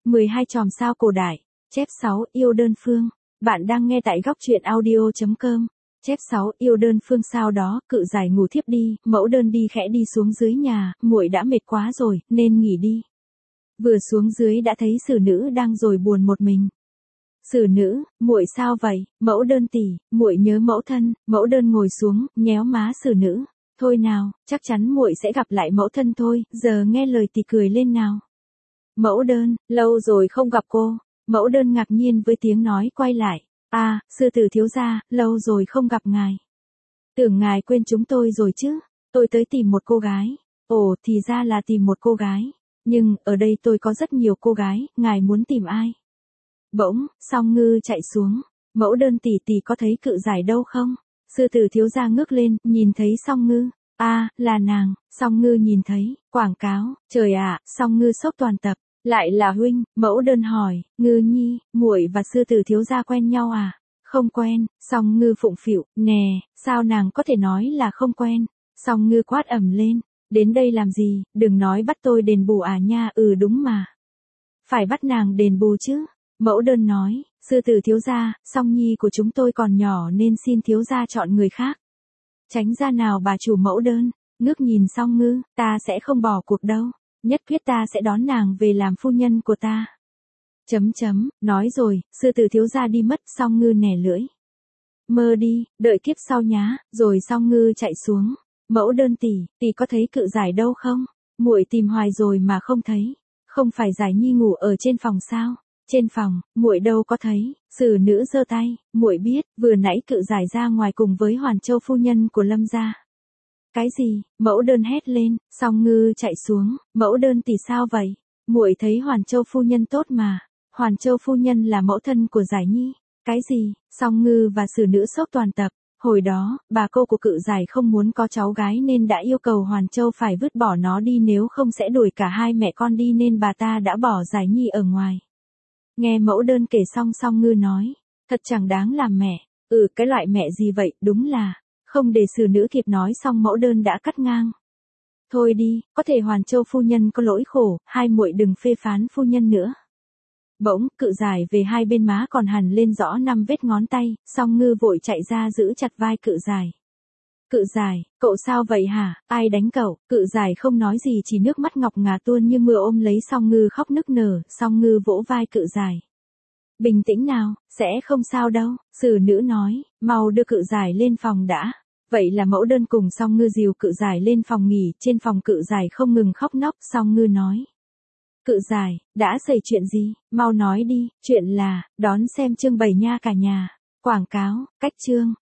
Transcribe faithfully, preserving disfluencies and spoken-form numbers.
mười hai chòm sao cổ đại. Chép sáu yêu đơn phương. Bạn đang nghe tại góc truyện audio.com. Chép sáu yêu đơn phương sau đó, cự giải ngủ thiếp đi, mẫu đơn đi khẽ đi xuống dưới nhà, muội đã mệt quá rồi, nên nghỉ đi. Vừa xuống dưới đã thấy xử nữ đang rồi buồn một mình. Xử nữ, muội sao vậy? Mẫu đơn tỷ, muội nhớ mẫu thân. Mẫu đơn ngồi xuống, nhéo má xử nữ. Thôi nào, chắc chắn muội sẽ gặp lại mẫu thân thôi, giờ nghe lời tỷ cười lên nào. Mẫu đơn, lâu rồi không gặp cô. Mẫu đơn ngạc nhiên với tiếng nói quay lại. À, sư tử thiếu gia, lâu rồi không gặp ngài. Tưởng ngài quên chúng tôi rồi chứ. Tôi tới tìm một cô gái. Ồ, thì ra là tìm một cô gái. Nhưng, ở đây tôi có rất nhiều cô gái, ngài muốn tìm ai? Bỗng, Song Ngư chạy xuống. Mẫu đơn tỷ tỷ có thấy cự giải đâu không? Sư tử thiếu gia ngước lên, nhìn thấy Song Ngư. À, là nàng. Song Ngư nhìn thấy, quảng cáo. Trời ạ, Song Ngư sốc toàn tập. Lại là huynh. Mẫu đơn hỏi, Ngư nhi, muội và sư tử thiếu gia quen nhau à? Không quen. Song Ngư phụng phịu, nè, sao nàng có thể nói là không quen? Song Ngư quát ầm lên. Đến đây làm gì, đừng nói bắt tôi đền bù à nha. Ừ đúng mà. Phải bắt nàng đền bù chứ. Mẫu đơn nói, sư tử thiếu gia, Song nhi của chúng tôi còn nhỏ nên xin thiếu gia chọn người khác. Tránh ra nào bà chủ. Mẫu đơn ngước nhìn Song Ngư, ta sẽ không bỏ cuộc đâu, nhất quyết ta sẽ đón nàng về làm phu nhân của ta. Chấm chấm, nói rồi, sư tử thiếu gia đi mất. Song Ngư nẻ lưỡi. Mơ đi, đợi kiếp sau nhá. Rồi Song Ngư chạy xuống. Mẫu đơn tỷ, tỷ có thấy cự giải đâu không? Muội tìm hoài rồi mà không thấy. Không phải giải nhi ngủ ở trên phòng sao? Trên phòng, muội đâu có thấy. Xử nữ giơ tay, muội biết, vừa nãy cự giải ra ngoài cùng với Hoàn Châu phu nhân của Lâm gia. Cái gì? Mẫu đơn hét lên. Song Ngư chạy xuống. Mẫu đơn tỷ sao vậy? Muội thấy Hoàn Châu phu nhân tốt mà. Hoàn Châu phu nhân là mẫu thân của giải nhi. Cái gì? Song Ngư và xử nữ sốc toàn tập. Hồi đó, bà cô của cự giải không muốn có cháu gái nên đã yêu cầu Hoàn Châu phải vứt bỏ nó đi, nếu không sẽ đuổi cả hai mẹ con đi, nên bà ta đã bỏ giải nhi ở ngoài. Nghe mẫu đơn kể xong, Song Ngư nói, thật chẳng đáng làm mẹ. Ừ, cái loại mẹ gì vậy, đúng là. Không để xử nữ kịp nói xong, mẫu đơn đã cắt ngang. Thôi đi, có thể Hoàn Châu phu nhân có lỗi khổ, hai muội đừng phê phán phu nhân nữa. Bỗng, cự giải về hai bên má còn hằn lên rõ năm vết ngón tay. Song Ngư vội chạy ra giữ chặt vai cự giải. Cự giải, cậu sao vậy hả? Ai đánh cậu? Cự giải không nói gì, chỉ nước mắt ngọc ngà tuôn như mưa ôm lấy Song Ngư khóc nức nở. Song Ngư vỗ vai cự giải. Bình tĩnh nào, sẽ không sao đâu. Xử nữ nói, mau đưa cự giải lên phòng đã. Vậy là mẫu đơn cùng Song Ngư dìu cự giải lên phòng nghỉ. Trên phòng cự giải không ngừng khóc nóc. Song Ngư nói, cự giải, đã xảy chuyện gì? Mau nói đi. Chuyện là, đón xem chương bảy nha cả nhà. Quảng cáo, cách chương.